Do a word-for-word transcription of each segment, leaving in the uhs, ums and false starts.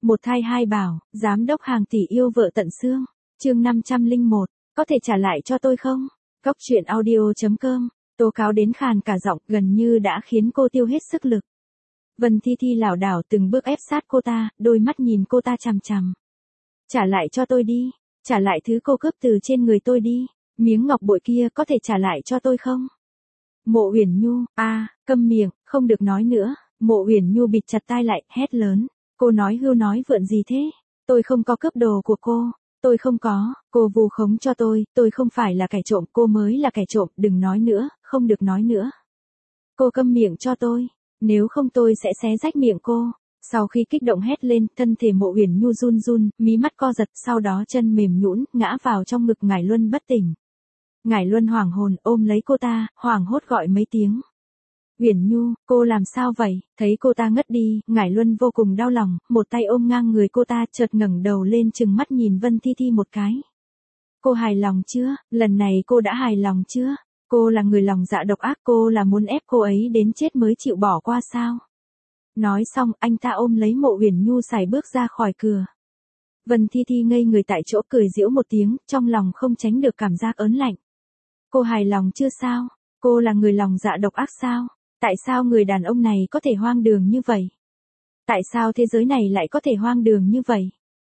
Một thai hai bảo, giám đốc hàng tỷ yêu vợ tận xương. Chương năm trăm lẻ một, có thể trả lại cho tôi không? Góc truyện audio chấm com, tố cáo đến khàn cả giọng, gần như đã khiến cô tiêu hết sức lực. Vân Thi Thi lảo đảo từng bước ép sát cô ta, đôi mắt nhìn cô ta chằm chằm. Trả lại cho tôi đi, trả lại thứ cô cướp từ trên người tôi đi, miếng ngọc bội kia có thể trả lại cho tôi không? Mộ Uyển Nhu, a, à, câm miệng, không được nói nữa. Mộ Uyển Nhu bịt chặt tai lại, hét lớn. Cô nói hưu nói vượn gì thế? Tôi không có cướp đồ của cô. Tôi không có, cô vu khống cho tôi, tôi không phải là kẻ trộm, cô mới là kẻ trộm, đừng nói nữa, không được nói nữa. Cô câm miệng cho tôi, nếu không tôi sẽ xé rách miệng cô. Sau khi kích động hét lên, thân thể Mộ Uyển Nhu run run, mí mắt co giật, sau đó chân mềm nhũn, ngã vào trong ngực Ngải Luân bất tỉnh. Ngải Luân hoảng hồn, ôm lấy cô ta, hoảng hốt gọi mấy tiếng. Uyển Nhu, cô làm sao vậy? Thấy cô ta ngất đi, Ngải Luân vô cùng đau lòng, một tay ôm ngang người cô ta, chợt ngẩng đầu lên trừng mắt nhìn Vân Thi Thi một cái. Cô hài lòng chưa? Lần này cô đã hài lòng chưa? Cô là người lòng dạ độc ác, cô là muốn ép cô ấy đến chết mới chịu bỏ qua sao? Nói xong, anh ta ôm lấy Mộ Uyển Nhu sải bước ra khỏi cửa. Vân Thi Thi ngây người tại chỗ, cười giễu một tiếng, trong lòng không tránh được cảm giác ớn lạnh. Cô hài lòng chưa sao? Cô là người lòng dạ độc ác sao? Tại sao người đàn ông này có thể hoang đường như vậy? Tại sao thế giới này lại có thể hoang đường như vậy?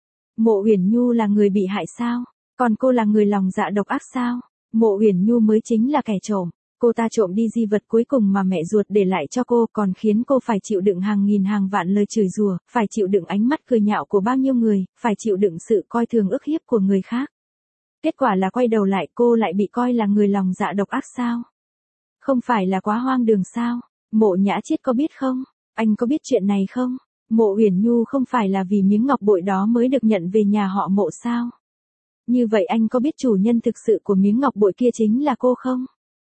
Mộ Uyển Nhu là người bị hại sao? Còn cô là người lòng dạ độc ác sao? Mộ Uyển Nhu mới chính là kẻ trộm. Cô ta trộm đi di vật cuối cùng mà mẹ ruột để lại cho cô, còn khiến cô phải chịu đựng hàng nghìn hàng vạn lời chửi rủa, phải chịu đựng ánh mắt cười nhạo của bao nhiêu người, phải chịu đựng sự coi thường ức hiếp của người khác. Kết quả là quay đầu lại cô lại bị coi là người lòng dạ độc ác sao? Không phải là quá hoang đường sao? Mộ Nhã Chiết có biết không? Anh có biết chuyện này không? Mộ Uyển Nhu không phải là vì miếng ngọc bội đó mới được nhận về nhà họ Mộ sao? Như vậy anh có biết chủ nhân thực sự của miếng ngọc bội kia chính là cô không?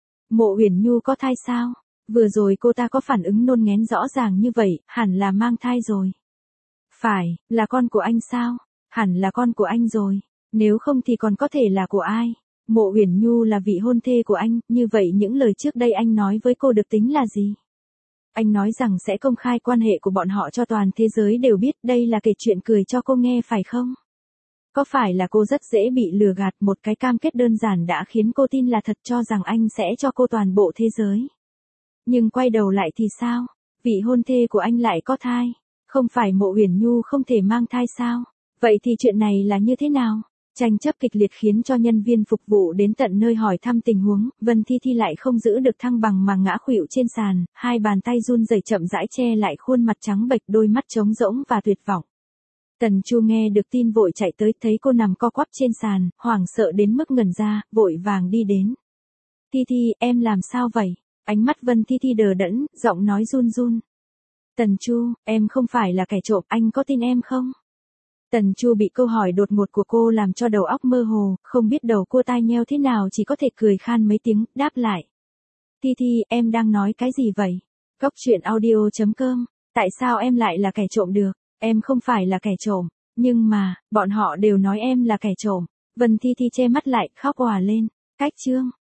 Mộ Uyển Nhu có thai sao? Vừa rồi cô ta có phản ứng nôn nghén rõ ràng như vậy, hẳn là mang thai rồi. Phải, là con của anh sao? Hẳn là con của anh rồi. Nếu không thì còn có thể là của ai? Mộ Uyển Nhu là vị hôn thê của anh, như vậy những lời trước đây anh nói với cô được tính là gì? Anh nói rằng sẽ công khai quan hệ của bọn họ cho toàn thế giới đều biết, đây là kể chuyện cười cho cô nghe phải không? Có phải là cô rất dễ bị lừa gạt, một cái cam kết đơn giản đã khiến cô tin là thật, cho rằng anh sẽ cho cô toàn bộ thế giới? Nhưng quay đầu lại thì sao? Vị hôn thê của anh lại có thai. Không phải Mộ Uyển Nhu không thể mang thai sao? Vậy thì chuyện này là như thế nào? Tranh chấp kịch liệt khiến cho nhân viên phục vụ đến tận nơi hỏi thăm tình huống, Vân Thi Thi lại không giữ được thăng bằng mà ngã khuỵu trên sàn, hai bàn tay run rẩy chậm rãi che lại khuôn mặt trắng bệch, đôi mắt trống rỗng và tuyệt vọng. Tần Chu nghe được tin vội chạy tới, thấy cô nằm co quắp trên sàn, hoảng sợ đến mức ngẩn ra, vội vàng đi đến. Thi Thi, em làm sao vậy? Ánh mắt Vân Thi Thi đờ đẫn, giọng nói run run. Tần Chu, em không phải là kẻ trộm, anh có tin em không? Tần Chu bị câu hỏi đột ngột của cô làm cho đầu óc mơ hồ, không biết đầu cô tai nheo thế nào, chỉ có thể cười khan mấy tiếng, đáp lại. Thi Thi, em đang nói cái gì vậy? Góc truyện audio chấm com, tại sao em lại là kẻ trộm được? Em không phải là kẻ trộm, nhưng mà, bọn họ đều nói em là kẻ trộm. Vân Thi Thi che mắt lại, khóc òa lên. Cách chương.